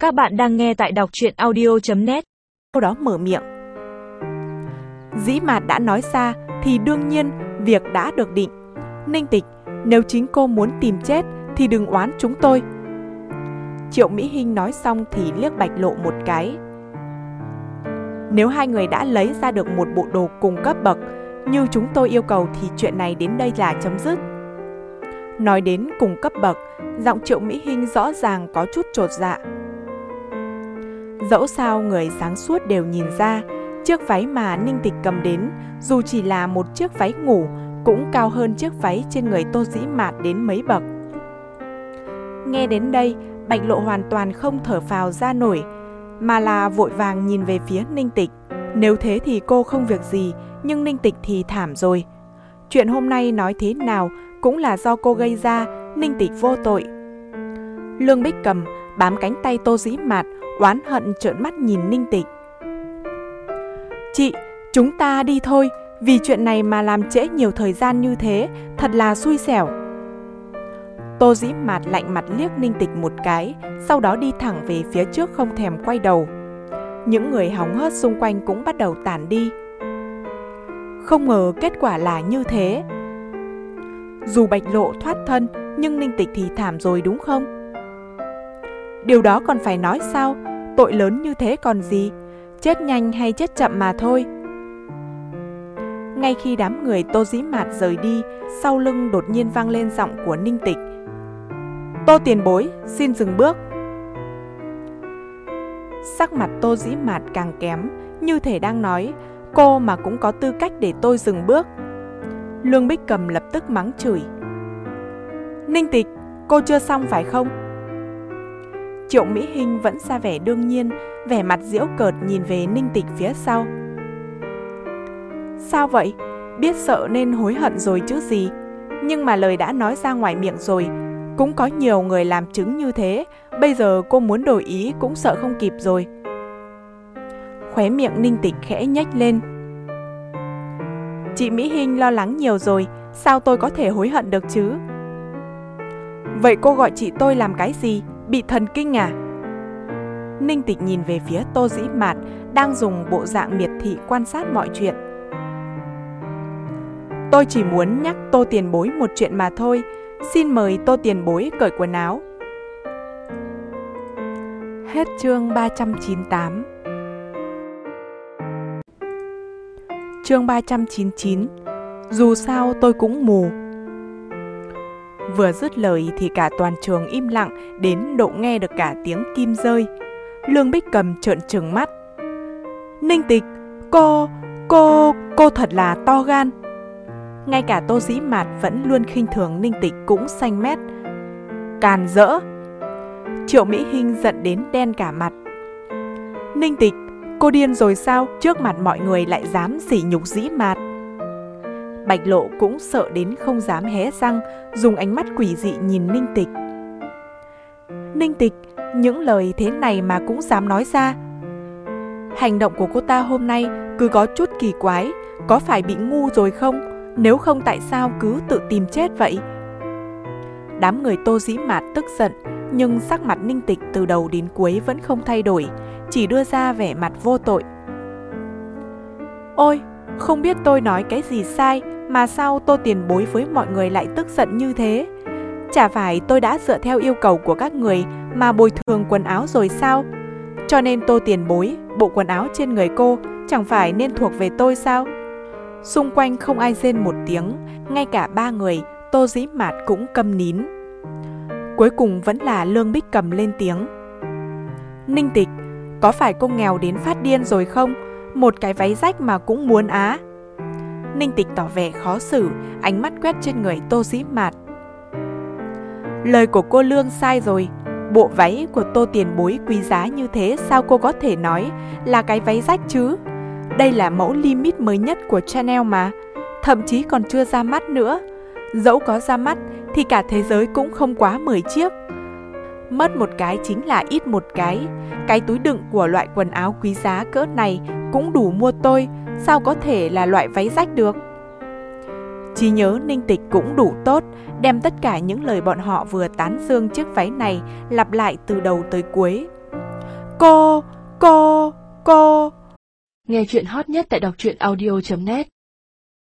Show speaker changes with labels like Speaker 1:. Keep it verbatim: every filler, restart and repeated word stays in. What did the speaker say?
Speaker 1: Các bạn đang nghe tại đọc truyện audio chấm net.
Speaker 2: Sau đó mở miệng. Dĩ Mạt đã nói ra thì đương nhiên việc đã được định. Ninh Tịch, nếu chính cô muốn tìm chết thì đừng oán chúng tôi. Triệu Mỹ Hinh nói xong thì liếc Bạch Lộ một cái. Nếu hai người đã lấy ra được một bộ đồ cùng cấp bậc như chúng tôi yêu cầu thì chuyện này đến đây là chấm dứt. Nói đến cùng cấp bậc, giọng Triệu Mỹ Hinh rõ ràng có chút chột dạ. Dẫu sao người sáng suốt đều nhìn ra, chiếc váy mà Ninh Tịch cầm đến, dù chỉ là một chiếc váy ngủ, cũng cao hơn chiếc váy trên người Tô Dĩ Mạt đến mấy bậc. Nghe đến đây, Bạch Lộ hoàn toàn không thở phào ra nổi, mà là vội vàng nhìn về phía Ninh Tịch. Nếu thế thì cô không việc gì, nhưng Ninh Tịch thì thảm rồi. Chuyện hôm nay nói thế nào cũng là do cô gây ra, Ninh Tịch vô tội. Lương Bích Cầm bám cánh tay Tô Dĩ Mạt, oán hận trợn mắt nhìn Ninh Tịch. Chị, chúng ta đi thôi, vì chuyện này mà làm trễ nhiều thời gian như thế, thật là xui xẻo. Tô Dĩ Mạt lạnh mặt liếc Ninh Tịch một cái, sau đó đi thẳng về phía trước không thèm quay đầu. Những người hóng hớt xung quanh cũng bắt đầu tản đi. Không ngờ kết quả là như thế. Dù Bạch Lộ thoát thân, nhưng Ninh Tịch thì thảm rồi đúng không? Điều đó còn phải nói sao? Tội lớn như thế còn gì? Chết nhanh hay chết chậm mà thôi. Ngay khi đám người Tô Dĩ Mạt rời đi, sau lưng đột nhiên vang lên giọng của Ninh Tịch. Tô tiền bối, xin dừng bước. Sắc mặt Tô Dĩ Mạt càng kém, như thể đang nói, cô mà cũng có tư cách để tôi dừng bước. Lương Bích Cầm lập tức mắng chửi. Ninh Tịch, cô chưa xong phải không? Triệu Mỹ Hinh vẫn ra vẻ đương nhiên, vẻ mặt giễu cợt nhìn về Ninh Tịch phía sau. Sao vậy? Biết sợ nên hối hận rồi chứ gì. Nhưng mà lời đã nói ra ngoài miệng rồi. Cũng có nhiều người làm chứng như thế. Bây giờ cô muốn đổi ý cũng sợ không kịp rồi. Khóe miệng Ninh Tịch khẽ nhếch lên. Chị Mỹ Hinh lo lắng nhiều rồi, sao tôi có thể hối hận được chứ? Vậy cô gọi chị tôi làm cái gì? Bị thần kinh à? Ninh Tịch nhìn về phía Tô Dĩ Mạt, đang dùng bộ dạng miệt thị quan sát mọi chuyện. Tôi chỉ muốn nhắc Tô tiền bối một chuyện mà thôi. Xin mời Tô tiền bối cởi quần áo. Hết chương ba trăm chín mươi tám. Chương ba trăm chín mươi chín. Dù sao tôi cũng mù. Vừa dứt lời thì cả toàn trường im lặng đến độ nghe được cả tiếng kim rơi. Lương Bích Cầm trợn trừng mắt. Ninh Tịch, cô, cô, cô thật là to gan. Ngay cả Tô Dĩ Mạt vẫn luôn khinh thường Ninh Tịch cũng xanh mét. Càn rỡ. Triệu Mỹ Hinh giận đến đen cả mặt. Ninh Tịch, cô điên rồi sao? Trước mặt mọi người lại dám sỉ nhục Dĩ Mạt. Bạch Lộ cũng sợ đến không dám hé răng, dùng ánh mắt quỷ dị nhìn Ninh Tịch. Ninh Tịch, những lời thế này mà cũng dám nói ra. Hành động của cô ta hôm nay cứ có chút kỳ quái, có phải bị ngu rồi không? Nếu không tại sao cứ tự tìm chết vậy? Đám người Tô Dĩ Mạt tức giận, nhưng sắc mặt Ninh Tịch từ đầu đến cuối vẫn không thay đổi, chỉ đưa ra vẻ mặt vô tội. Ôi, không biết tôi nói cái gì sai mà sao Tô tiền bối với mọi người lại tức giận như thế? Chả phải tôi đã dựa theo yêu cầu của các người mà bồi thường quần áo rồi sao? Cho nên Tô tiền bối, bộ quần áo trên người cô chẳng phải nên thuộc về tôi sao? Xung quanh không ai rên một tiếng, ngay cả ba người Tô Dĩ Mạt cũng câm nín. Cuối cùng vẫn là Lương Bích Cầm lên tiếng. Ninh Tịch, có phải cô nghèo đến phát điên rồi không? Một cái váy rách mà cũng muốn á? Ninh Tịch tỏ vẻ khó xử, ánh mắt quét trên người Tô Dĩ Mạt. Lời của cô Lương sai rồi. Bộ váy của Tô tiền bối quý giá như thế, sao cô có thể nói là cái váy rách chứ? Đây là mẫu limit mới nhất của Chanel mà, thậm chí còn chưa ra mắt nữa. Dẫu có ra mắt thì cả thế giới cũng không quá mười chiếc. Mất một cái chính là ít một cái. Cái túi đựng của loại quần áo quý giá cỡ này cũng đủ mua tôi, sao có thể là loại váy rách được? Trí nhớ Ninh Tịch cũng đủ tốt, đem tất cả những lời bọn họ vừa tán dương chiếc váy này lặp lại từ đầu tới cuối. Cô, cô, cô.
Speaker 3: Nghe chuyện hot nhất tại đọc truyện audio chấm net.